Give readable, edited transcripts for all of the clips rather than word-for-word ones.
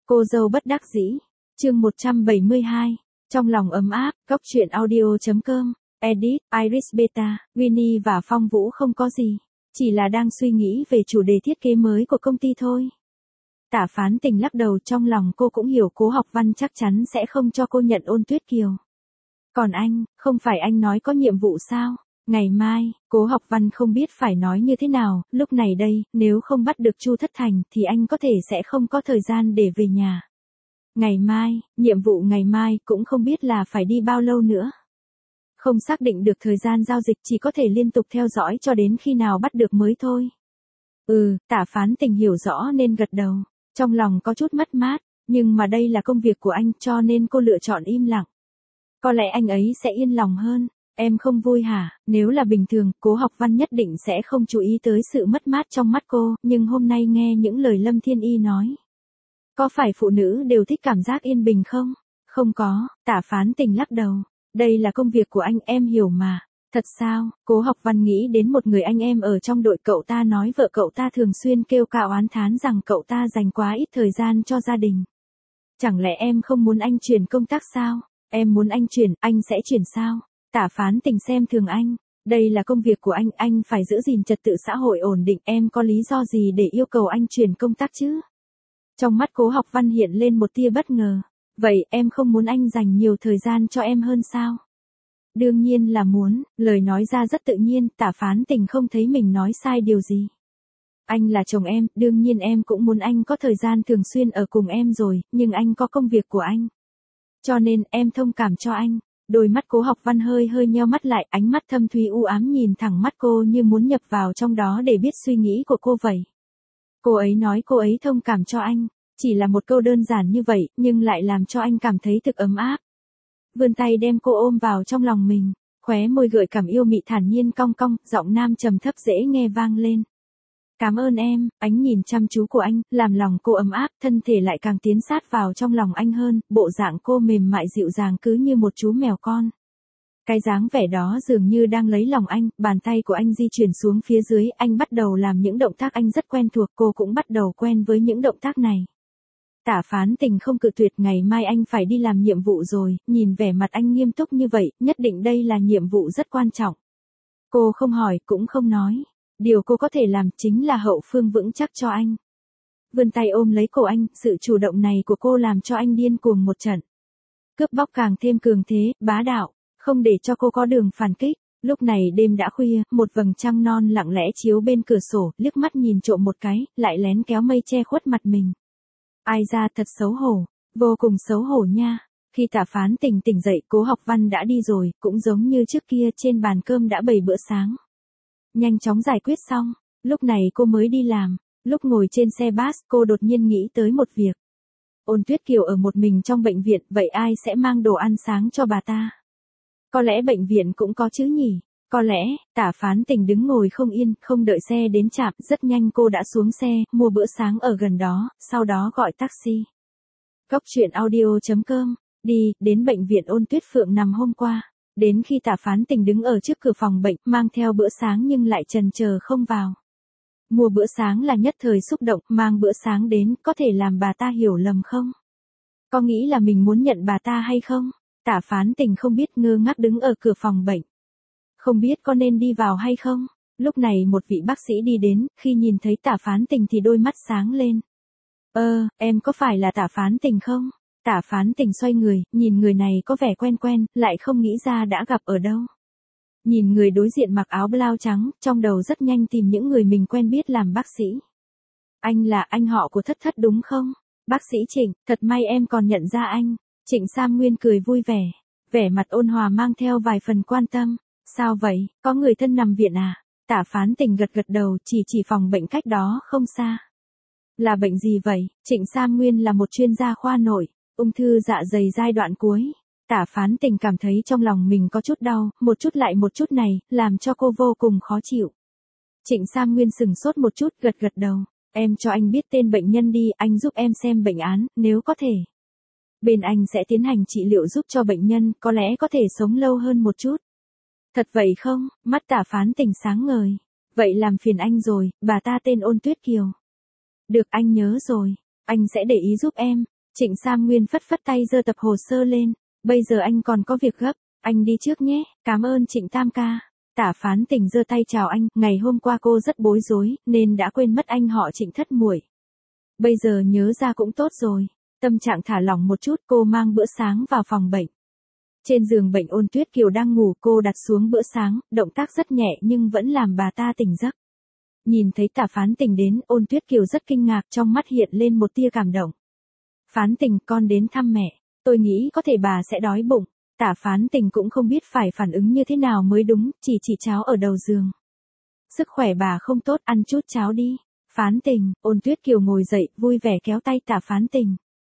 Cô dâu bất đắc dĩ. Chương 172. Trong lòng ấm áp, góc truyện audio.com. Edit, Iris Beta, Winnie và Phong Vũ không có gì. Chỉ là đang suy nghĩ về chủ đề thiết kế mới của công ty thôi. Tả Phán Tình lắc đầu, trong lòng cô cũng hiểu Cố Học Văn chắc chắn sẽ không cho cô nhận Ôn Tuyết Kiều. Còn anh, không phải anh nói có nhiệm vụ sao? Ngày mai, Cố Học Văn không biết phải nói như thế nào, lúc này đây, nếu không bắt được Chu Thất Thành thì anh có thể sẽ không có thời gian để về nhà. Ngày mai, nhiệm vụ ngày mai cũng không biết là phải đi bao lâu nữa. Không xác định được thời gian giao dịch, chỉ có thể liên tục theo dõi cho đến khi nào bắt được mới thôi. Tả Phán Tình hiểu rõ nên gật đầu. Trong lòng có chút mất mát, nhưng mà đây là công việc của anh cho nên cô lựa chọn im lặng. Có lẽ anh ấy sẽ yên lòng hơn. Em không vui hả? Nếu là bình thường, Cố Học Văn nhất định sẽ không chú ý tới sự mất mát trong mắt cô, nhưng hôm nay nghe những lời Lâm Thiên Y nói. Có phải phụ nữ đều thích cảm giác yên bình không? Không có, Tả Phán Tình lắc đầu. Đây là công việc của anh, em hiểu mà. Thật sao? Cố Học Văn nghĩ đến một người anh em ở trong đội cậu ta, nói vợ cậu ta thường xuyên kêu cào oán thán rằng cậu ta dành quá ít thời gian cho gia đình. Chẳng lẽ em không muốn anh chuyển công tác sao? Em muốn anh chuyển, anh sẽ chuyển sao? Tả Phán Tình xem thường anh. Đây là công việc của anh phải giữ gìn trật tự xã hội ổn định, em có lý do gì để yêu cầu anh chuyển công tác chứ? Trong mắt Cố Học Văn hiện lên một tia bất ngờ. Vậy em không muốn anh dành nhiều thời gian cho em hơn sao? Đương nhiên là muốn, lời nói ra rất tự nhiên, Tả Phán Tình không thấy mình nói sai điều gì. Anh là chồng em, đương nhiên em cũng muốn anh có thời gian thường xuyên ở cùng em rồi, nhưng anh có công việc của anh. Cho nên em thông cảm cho anh. Đôi mắt Cố Học Văn hơi nheo mắt lại, ánh mắt thâm thúy u ám nhìn thẳng mắt cô như muốn nhập vào trong đó để biết suy nghĩ của cô vậy. Cô ấy nói cô ấy thông cảm cho anh, chỉ là một câu đơn giản như vậy, nhưng lại làm cho anh cảm thấy thực ấm áp. Vươn tay đem cô ôm vào trong lòng mình, khóe môi gợi cảm yêu mị thản nhiên cong cong, giọng nam trầm thấp dễ nghe vang lên. Cảm ơn em. Ánh nhìn chăm chú của anh, làm lòng cô ấm áp, thân thể lại càng tiến sát vào trong lòng anh hơn, bộ dạng cô mềm mại dịu dàng cứ như một chú mèo con. Cái dáng vẻ đó dường như đang lấy lòng anh, bàn tay của anh di chuyển xuống phía dưới, anh bắt đầu làm những động tác anh rất quen thuộc, cô cũng bắt đầu quen với những động tác này. Tả Phán Tình không cự tuyệt, ngày mai anh phải đi làm nhiệm vụ rồi, nhìn vẻ mặt anh nghiêm túc như vậy, nhất định đây là nhiệm vụ rất quan trọng. Cô không hỏi, cũng không nói. Điều cô có thể làm chính là hậu phương vững chắc cho anh. Vươn tay ôm lấy cổ anh, sự chủ động này của cô làm cho anh điên cuồng một trận. Cướp bóc càng thêm cường thế, bá đạo, không để cho cô có đường phản kích. Lúc này đêm đã khuya, một vầng trăng non lặng lẽ chiếu bên cửa sổ, liếc mắt nhìn trộm một cái, lại lén kéo mây che khuất mặt mình. Ai ra thật xấu hổ, vô cùng xấu hổ nha. Khi Tả Phán Tình tỉnh dậy, Cố Học Văn đã đi rồi, cũng giống như trước kia, trên bàn cơm đã bày bữa sáng. Nhanh chóng giải quyết xong, lúc này cô mới đi làm. Lúc ngồi trên xe bus, cô đột nhiên nghĩ tới một việc. Ôn Tuyết Kiều ở một mình trong bệnh viện, vậy ai sẽ mang đồ ăn sáng cho bà ta? Có lẽ bệnh viện cũng có chứ nhỉ? Có lẽ. Tả Phán Tình đứng ngồi không yên, không đợi xe đến trạm, rất nhanh cô đã xuống xe, mua bữa sáng ở gần đó, sau đó gọi taxi. Góc truyện audio.com. Đi, đến bệnh viện Ôn Tuyết Phượng nằm hôm qua. Đến khi Tả Phán Tình đứng ở trước cửa phòng bệnh, mang theo bữa sáng nhưng lại chần chờ không vào. Mua bữa sáng là nhất thời xúc động, mang bữa sáng đến, có thể làm bà ta hiểu lầm không? Có nghĩ là mình muốn nhận bà ta hay không? Tả Phán Tình không biết, ngơ ngác đứng ở cửa phòng bệnh. Không biết có nên đi vào hay không? Lúc này một vị bác sĩ đi đến, khi nhìn thấy Tả Phán Tình thì đôi mắt sáng lên. Em có phải là Tả Phán Tình không? Tả Phán Tình xoay người, nhìn người này có vẻ quen quen, lại không nghĩ ra đã gặp ở đâu. Nhìn người đối diện mặc áo blau trắng, trong đầu rất nhanh tìm những người mình quen biết làm bác sĩ. Anh là anh họ của Thất Thất đúng không? Bác sĩ Trịnh, thật may em còn nhận ra anh. Trịnh Sam Nguyên cười vui vẻ, vẻ mặt ôn hòa mang theo vài phần quan tâm. Sao vậy, có người thân nằm viện à? Tả Phán Tình gật đầu, chỉ phòng bệnh cách đó không xa. Là bệnh gì vậy? Trịnh Sam Nguyên là một chuyên gia khoa nội, ung thư dạ dày giai đoạn cuối. Tả Phán Tình cảm thấy trong lòng mình có chút đau, một chút lại một chút này, làm cho cô vô cùng khó chịu. Trịnh Sam Nguyên sừng sốt một chút, gật đầu. Em cho anh biết tên bệnh nhân đi, anh giúp em xem bệnh án, nếu có thể. Bên anh sẽ tiến hành trị liệu giúp cho bệnh nhân, có lẽ có thể sống lâu hơn một chút. Thật vậy không? Mắt Tả Phán Tình sáng ngời. Vậy làm phiền anh rồi, bà ta tên Ôn Tuyết Kiều. Được, anh nhớ rồi, anh sẽ để ý giúp em. Trịnh Sam Nguyên phất phất tay giơ tập hồ sơ lên. Bây giờ anh còn có việc gấp, anh đi trước nhé, cảm ơn Trịnh Tam ca. Tả Phán Tình giơ tay chào anh, ngày hôm qua cô rất bối rối, nên đã quên mất anh họ Trịnh thất muội. Bây giờ nhớ ra cũng tốt rồi. Tâm trạng thả lỏng một chút, cô mang bữa sáng vào phòng bệnh. Trên giường bệnh Ôn Tuyết Kiều đang ngủ, cô đặt xuống bữa sáng, động tác rất nhẹ nhưng vẫn làm bà ta tỉnh giấc. Nhìn thấy Tả Phán Tình đến, Ôn Tuyết Kiều rất kinh ngạc, trong mắt hiện lên một tia cảm động. Phán Tình, con đến thăm mẹ, tôi nghĩ có thể bà sẽ đói bụng. Tả Phán Tình cũng không biết phải phản ứng như thế nào mới đúng, chỉ cháo ở đầu giường. Sức khỏe bà không tốt, ăn chút cháo đi. Phán Tình, Ôn Tuyết Kiều ngồi dậy, vui vẻ kéo tay Tả Phán Tình.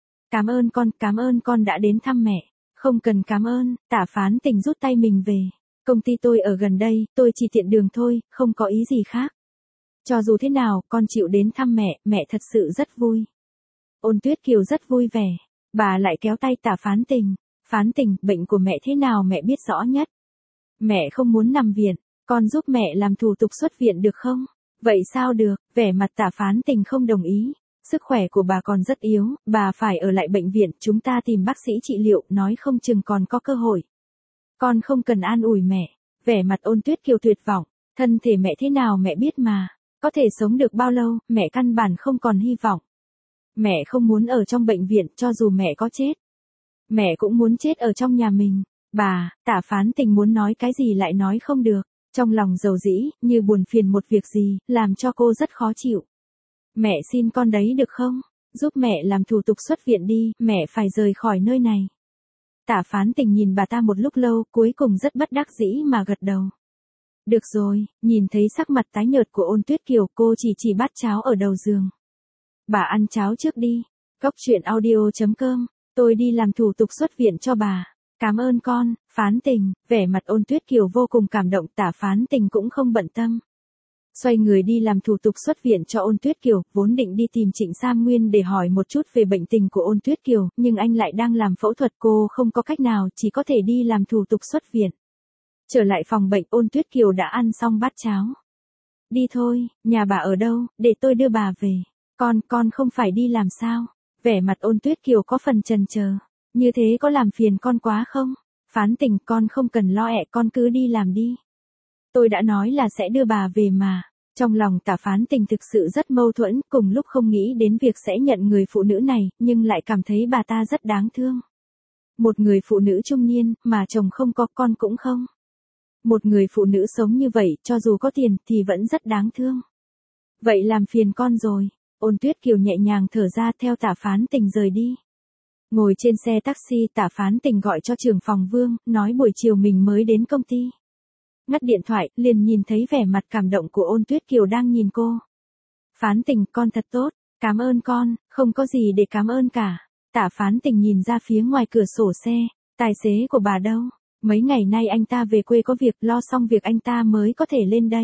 Cảm ơn con đã đến thăm mẹ. Không cần cảm ơn, Tả Phán Tình rút tay mình về. Công ty tôi ở gần đây, tôi chỉ tiện đường thôi, không có ý gì khác. Cho dù thế nào, con chịu đến thăm mẹ thật sự rất vui. Ôn Tuyết Kiều rất vui vẻ. Bà lại kéo tay Tả Phán Tình. Phán Tình, bệnh của mẹ thế nào mẹ biết rõ nhất. Mẹ không muốn nằm viện, con giúp mẹ làm thủ tục xuất viện được không? Vậy sao được, vẻ mặt Tả Phán Tình không đồng ý. Sức khỏe của bà còn rất yếu, bà phải ở lại bệnh viện, chúng ta tìm bác sĩ trị liệu, nói không chừng còn có cơ hội. Con không cần an ủi mẹ. Vẻ mặt Ôn Tuyết Kiều tuyệt vọng, thân thể mẹ thế nào mẹ biết mà, có thể sống được bao lâu, mẹ căn bản không còn hy vọng. Mẹ không muốn ở trong bệnh viện, cho dù mẹ có chết. Mẹ cũng muốn chết ở trong nhà mình. Bà, Tả Phán Tình muốn nói cái gì lại nói không được, trong lòng dầu dĩ, như buồn phiền một việc gì, làm cho cô rất khó chịu. Mẹ xin con đấy được không? Giúp mẹ làm thủ tục xuất viện đi, mẹ phải rời khỏi nơi này. Tả Phán Tình nhìn bà ta một lúc lâu, cuối cùng rất bất đắc dĩ mà gật đầu. Được rồi, nhìn thấy sắc mặt tái nhợt của Ôn Tuyết Kiều, cô chỉ bát cháo ở đầu giường. Bà ăn cháo trước đi. Cốc truyện audio.com, tôi đi làm thủ tục xuất viện cho bà. Cảm ơn con, Phán Tình. Vẻ mặt Ôn Tuyết Kiều vô cùng cảm động, Tả Phán Tình cũng không bận tâm. Xoay người đi làm thủ tục xuất viện cho Ôn Tuyết Kiều, vốn định đi tìm Trịnh Sam Nguyên để hỏi một chút về bệnh tình của Ôn Tuyết Kiều, nhưng anh lại đang làm phẫu thuật, cô không có cách nào, chỉ có thể đi làm thủ tục xuất viện. Trở lại phòng bệnh, Ôn Tuyết Kiều đã ăn xong bát cháo. Đi thôi, nhà bà ở đâu, để tôi đưa bà về. Con không phải đi làm sao? Vẻ mặt Ôn Tuyết Kiều có phần chần chờ. Như thế có làm phiền con quá không? Phán Tình, con không cần lo ẹ, con cứ đi làm đi. Tôi đã nói là sẽ đưa bà về mà. Trong lòng Tả Phán Tình thực sự rất mâu thuẫn, cùng lúc không nghĩ đến việc sẽ nhận người phụ nữ này, nhưng lại cảm thấy bà ta rất đáng thương. Một người phụ nữ trung niên, mà chồng không có, con cũng không. Một người phụ nữ sống như vậy, cho dù có tiền, thì vẫn rất đáng thương. Vậy làm phiền con rồi. Ôn Tuyết Kiều nhẹ nhàng thở ra, theo Tả Phán Tình rời đi. Ngồi trên xe taxi, Tả Phán Tình gọi cho trưởng phòng Vương, nói buổi chiều mình mới đến công ty. Ngắt điện thoại, liền nhìn thấy vẻ mặt cảm động của Ôn Tuyết Kiều đang nhìn cô. Phán Tình, con thật tốt, cảm ơn con, không có gì để cảm ơn cả. Tả Phán Tình nhìn ra phía ngoài cửa sổ xe, tài xế của bà đâu? Mấy ngày nay anh ta về quê có việc, lo xong việc anh ta mới có thể lên đây.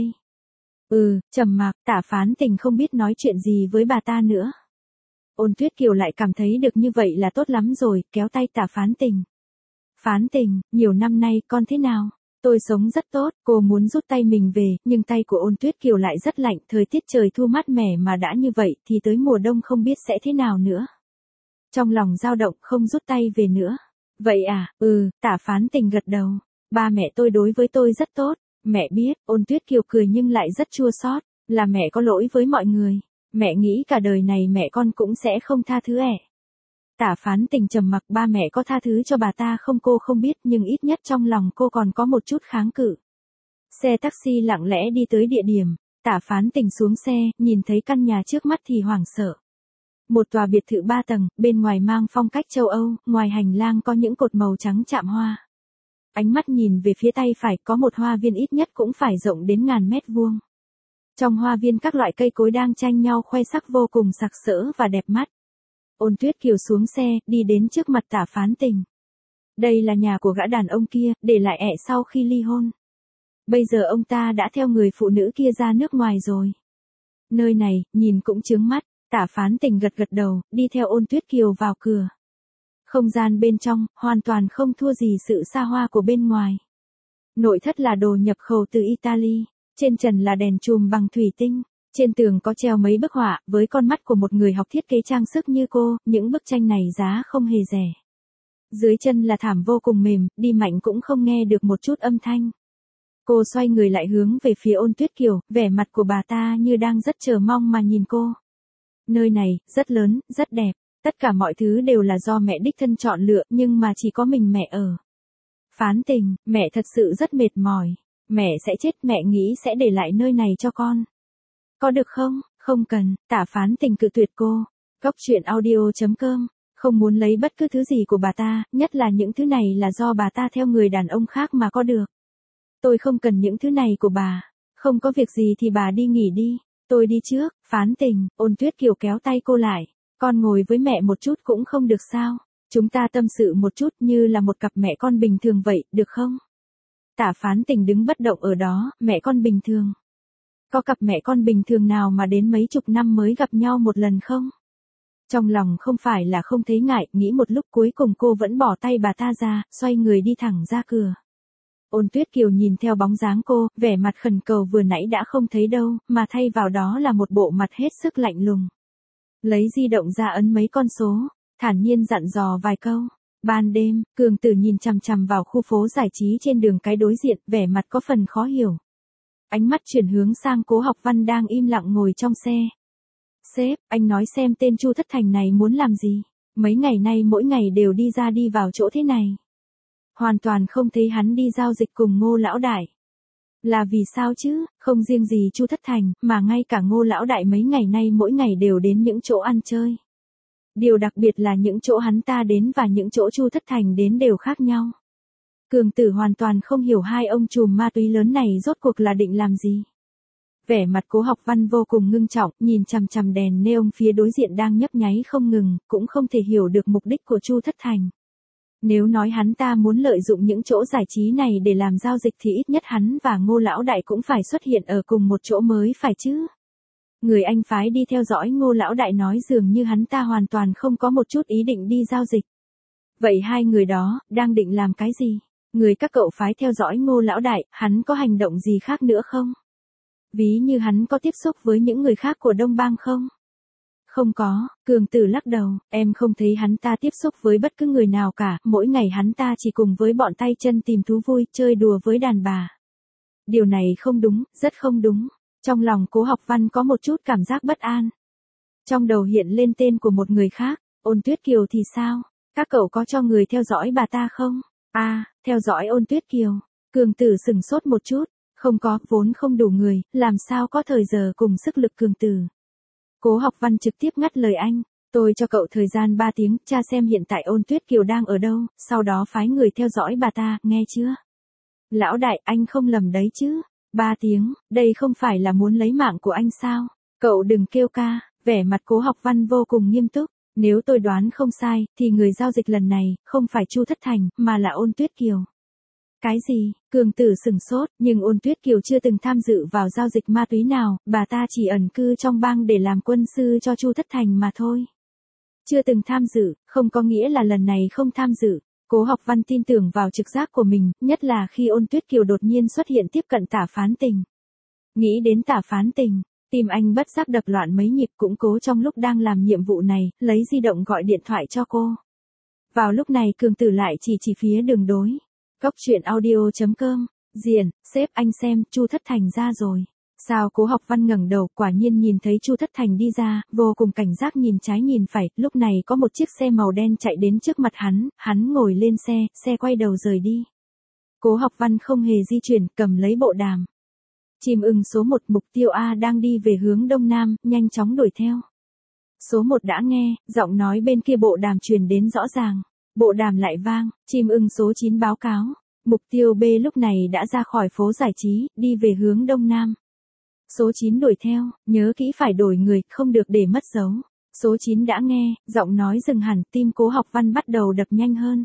Trầm mặc, Tả Phán Tình không biết nói chuyện gì với bà ta nữa. Ôn Tuyết Kiều lại cảm thấy được như vậy là tốt lắm rồi, kéo tay Tả Phán Tình. Phán Tình, nhiều năm nay con thế nào? Tôi sống rất tốt, cô muốn rút tay mình về, nhưng tay của Ôn Tuyết Kiều lại rất lạnh, thời tiết trời thu mát mẻ mà đã như vậy thì tới mùa đông không biết sẽ thế nào nữa. Trong lòng dao động, không rút tay về nữa. Vậy à, Tả Phán Tình gật đầu. Ba mẹ tôi đối với tôi rất tốt. Mẹ biết, Ôn Tuyết Kiều cười nhưng lại rất chua xót, là mẹ có lỗi với mọi người. Mẹ nghĩ cả đời này mẹ con cũng sẽ không tha thứ ẻ. Tả Phán Tình trầm mặc, ba mẹ có tha thứ cho bà ta không cô không biết, nhưng ít nhất trong lòng cô còn có một chút kháng cự. Xe taxi lặng lẽ đi tới địa điểm, Tả Phán Tình xuống xe, nhìn thấy căn nhà trước mắt thì hoảng sợ. Một tòa biệt thự 3 tầng, bên ngoài mang phong cách châu Âu, ngoài hành lang có những cột màu trắng chạm hoa. Ánh mắt nhìn về phía tay phải, có một hoa viên ít nhất cũng phải rộng đến ngàn mét vuông. Trong hoa viên các loại cây cối đang tranh nhau khoe sắc vô cùng sặc sỡ và đẹp mắt. Ôn Tuyết Kiều xuống xe, đi đến trước mặt Tả Phán Tình. Đây là nhà của gã đàn ông kia, để lại ẻ sau khi ly hôn. Bây giờ ông ta đã theo người phụ nữ kia ra nước ngoài rồi. Nơi này, nhìn cũng chướng mắt. Tả Phán Tình gật gật đầu, đi theo Ôn Tuyết Kiều vào cửa. Không gian bên trong, hoàn toàn không thua gì sự xa hoa của bên ngoài. Nội thất là đồ nhập khẩu từ Italy, trên trần là đèn chùm bằng thủy tinh, Trên tường có treo mấy bức họa, với con mắt của một người học thiết kế trang sức như cô, những bức tranh này giá không hề rẻ. Dưới chân là thảm vô cùng mềm, đi mạnh cũng không nghe được một chút âm thanh. Cô xoay người lại hướng về phía Ôn Tuyết Kiều, vẻ mặt của bà ta như đang rất chờ mong mà nhìn cô. Nơi này, rất lớn, rất đẹp, tất cả mọi thứ đều là do mẹ đích thân chọn lựa, nhưng mà chỉ có mình mẹ ở. Phán Tình, mẹ thật sự rất mệt mỏi. Mẹ sẽ chết, mẹ nghĩ sẽ để lại nơi này cho con. Có được không? Không cần, Tả Phán Tình cự tuyệt cô. Cóc truyện audio.com, không muốn lấy bất cứ thứ gì của bà ta, nhất là những thứ này là do bà ta theo người đàn ông khác mà có được. Tôi không cần những thứ này của bà. Không có việc gì thì bà đi nghỉ đi. Tôi đi trước. Phán Tình, Ôn Tuyết Kiều kéo tay cô lại. Con ngồi với mẹ một chút cũng không được sao? Chúng ta tâm sự một chút như là một cặp mẹ con bình thường vậy, được không? Tả Phán Tình đứng bất động ở đó, mẹ con bình thường. Có cặp mẹ con bình thường nào mà đến mấy chục năm mới gặp nhau một lần không? Trong lòng không phải là không thấy ngại, nghĩ một lúc cuối cùng cô vẫn bỏ tay bà ta ra, xoay người đi thẳng ra cửa. Ôn Tuyết Kiều nhìn theo bóng dáng cô, vẻ mặt khẩn cầu vừa nãy đã không thấy đâu, mà thay vào đó là một bộ mặt hết sức lạnh lùng. Lấy di động ra ấn mấy con số, thản nhiên dặn dò vài câu. Ban đêm, Cường Tử nhìn chằm chằm vào khu phố giải trí trên đường cái đối diện, vẻ mặt có phần khó hiểu. Ánh mắt chuyển hướng sang Cố Học Văn đang im lặng ngồi trong xe. Sếp, anh nói xem tên Chu Thất Thành này muốn làm gì? Mấy ngày nay mỗi ngày đều đi ra đi vào chỗ thế này. Hoàn toàn không thấy hắn đi giao dịch cùng Ngô Lão Đại. Là vì sao chứ, không riêng gì Chu Thất Thành, mà ngay cả Ngô Lão Đại mấy ngày nay mỗi ngày đều đến những chỗ ăn chơi. Điều đặc biệt là những chỗ hắn ta đến và những chỗ Chu Thất Thành đến đều khác nhau. Cường Tử hoàn toàn không hiểu hai ông trùm ma túy lớn này rốt cuộc là định làm gì. Vẻ mặt Cố Học Văn vô cùng ngưng trọng, nhìn chằm chằm đèn neon phía đối diện đang nhấp nháy không ngừng, cũng không thể hiểu được mục đích của Chu Thất Thành. Nếu nói hắn ta muốn lợi dụng những chỗ giải trí này để làm giao dịch thì ít nhất hắn và Ngô Lão Đại cũng phải xuất hiện ở cùng một chỗ mới phải chứ. Người anh phái đi theo dõi Ngô Lão Đại nói dường như hắn ta hoàn toàn không có một chút ý định đi giao dịch. Vậy hai người đó, đang định làm cái gì? Người các cậu phái theo dõi Ngô Lão Đại, hắn có hành động gì khác nữa không? Ví như hắn có tiếp xúc với những người khác của Đông Bang không? Không có, Cường Tử lắc đầu, em không thấy hắn ta tiếp xúc với bất cứ người nào cả, mỗi ngày hắn ta chỉ cùng với bọn tay chân tìm thú vui, chơi đùa với đàn bà. Điều này không đúng, rất không đúng. Trong lòng Cố Học Văn có một chút cảm giác bất an. Trong đầu hiện lên tên của một người khác, Ôn Tuyết Kiều thì sao? Các cậu có cho người theo dõi bà ta không? À, theo dõi Ôn Tuyết Kiều. Cường Tử sửng sốt một chút, không có, vốn không đủ người, làm sao có thời giờ cùng sức lực Cường Tử. Cố Học Văn trực tiếp ngắt lời anh, tôi cho cậu thời gian 3 tiếng, tra xem hiện tại Ôn Tuyết Kiều đang ở đâu, sau đó phái người theo dõi bà ta, nghe chưa? Lão Đại, anh không lầm đấy chứ? 3 tiếng, đây không phải là muốn lấy mạng của anh sao? Cậu đừng kêu ca, vẻ mặt Cố Học Văn vô cùng nghiêm túc. Nếu tôi đoán không sai, thì người giao dịch lần này, không phải Chu Thất Thành, mà là Ôn Tuyết Kiều. Cái gì? Cường Tử sửng sốt, nhưng Ôn Tuyết Kiều chưa từng tham dự vào giao dịch ma túy nào, bà ta chỉ ẩn cư trong bang để làm quân sư cho Chu Thất Thành mà thôi. Chưa từng tham dự, không có nghĩa là lần này không tham dự. Cố Học Văn tin tưởng vào trực giác của mình, nhất là khi Ôn Tuyết Kiều đột nhiên xuất hiện tiếp cận Tả Phán Tình. Nghĩ đến Tả Phán Tình, tim anh bất giác đập loạn mấy nhịp, cũng cố trong lúc đang làm nhiệm vụ này, lấy di động gọi điện thoại cho cô. Vào lúc này Cường Tử lại chỉ phía đường đối. Cóc truyện audio.com, Diền, sếp anh xem, Chu Thất Thành ra rồi. Sao? Cố Học Văn ngẩng đầu, quả nhiên nhìn thấy Chu Thất Thành đi ra, vô cùng cảnh giác nhìn trái nhìn phải, lúc này có một chiếc xe màu đen chạy đến trước mặt hắn ngồi lên xe, xe quay đầu rời đi. Cố Học Văn không hề di chuyển, cầm lấy bộ đàm. Chim ưng số 1 mục tiêu A đang đi về hướng đông nam, nhanh chóng đuổi theo. Số 1 đã nghe, giọng nói bên kia bộ đàm truyền đến rõ ràng. Bộ đàm lại vang, chim ưng số 9 báo cáo. Mục tiêu B lúc này đã ra khỏi phố giải trí, đi về hướng đông nam. Số 9 đuổi theo, nhớ kỹ phải đổi người, không được để mất dấu. Số 9 đã nghe, giọng nói dừng hẳn, tim Cố Học Văn bắt đầu đập nhanh hơn.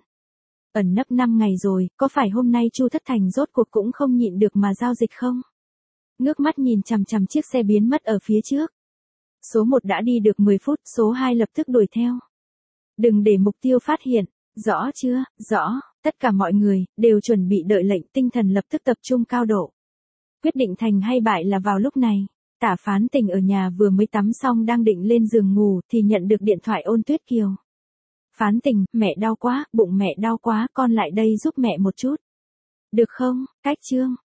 Ẩn nấp 5 ngày rồi, có phải hôm nay Chu Thất Thành rốt cuộc cũng không nhịn được mà giao dịch không? Ngước mắt nhìn chằm chằm chiếc xe biến mất ở phía trước. Số 1 đã đi được 10 phút, số 2 lập tức đuổi theo. Đừng để mục tiêu phát hiện, rõ chưa? Rõ, tất cả mọi người, đều chuẩn bị đợi lệnh, tinh thần lập tức tập trung cao độ. Quyết định thành hay bại là vào lúc này. Tả Phán Tình ở nhà vừa mới tắm xong đang định lên giường ngủ thì nhận được điện thoại Ôn Tuyết Kiều. Phán Tình, mẹ đau quá, bụng mẹ đau quá, con lại đây giúp mẹ một chút. Được không, Cách Trương?